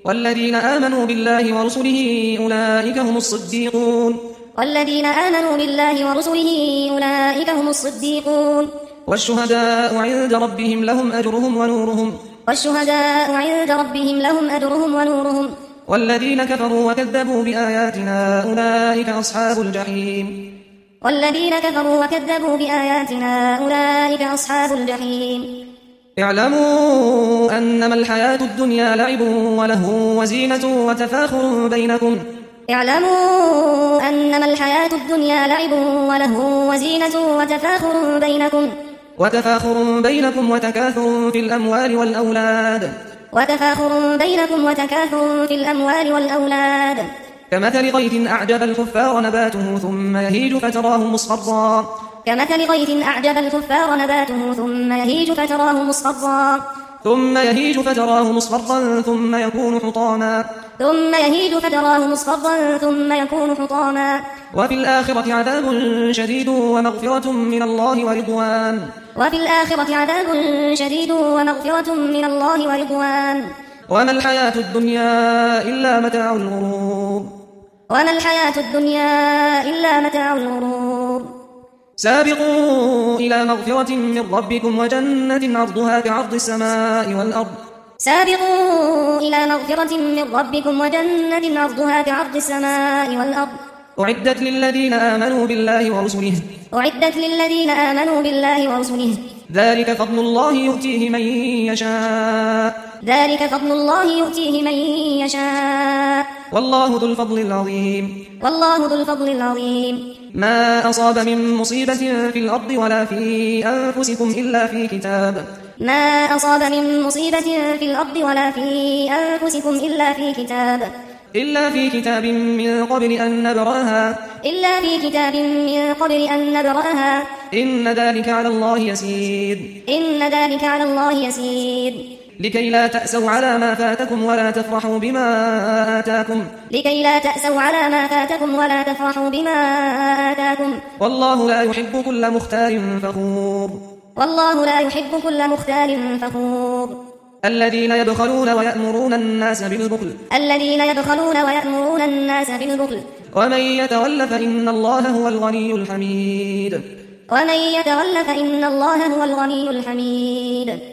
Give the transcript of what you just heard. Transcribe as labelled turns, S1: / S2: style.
S1: والذين آمنوا بالله ورسله أولئك هم الصديقون
S2: والذين آمنوا بالله ورسله أولئك هم الصديقون
S1: والشهداء عند ربهم لهم أجرهم ونورهم
S2: والشهداء عند ربهم لهم أجرهم ونورهم
S1: والذين كفروا وكذبوا بآياتنا أولئك أصحاب الجحيم
S2: والذين كفروا وكذبوا بآياتنا أولئك أصحاب الجحيم
S1: اعلموا أنما الحياة الدنيا لعب وله وزينة وتفاخر بينكم
S2: اعلموا أنما الحياة الدنيا لعب وله وزينة وتفاخر بينكم
S1: وتكاثر في الأموال والأولاد كمثل غيث أعجب الكفار نباته ثم يهيج فتراه مصفرا ثم يكون حطاما وفي الآخرة عذاب شديد ومغفرة من الله ورضوان وما الحياة الدنيا إلا متاع الغرور سابقوا إلى مغفرة من ربكم وجنة عرضها كعرض السماء والأرض أعدت للذين آمنوا بالله ورسله ذلك فضل الله يؤتيه من يشاء والله ذو الفضل العظيم ما أصاب من مصيبة في الأرض ولا في أنفسكم إلا في كتاب من قبل أن نبرأها إن ذلك على الله يسير لكي لا تأسوا على ما فاتكم ولا تفرحوا بما آتاكم والله لا يحب كل مختال فخور الذين يبخلون ويأمرون الناس بالبخل ومن يتول فإن الله هو الغني الحميد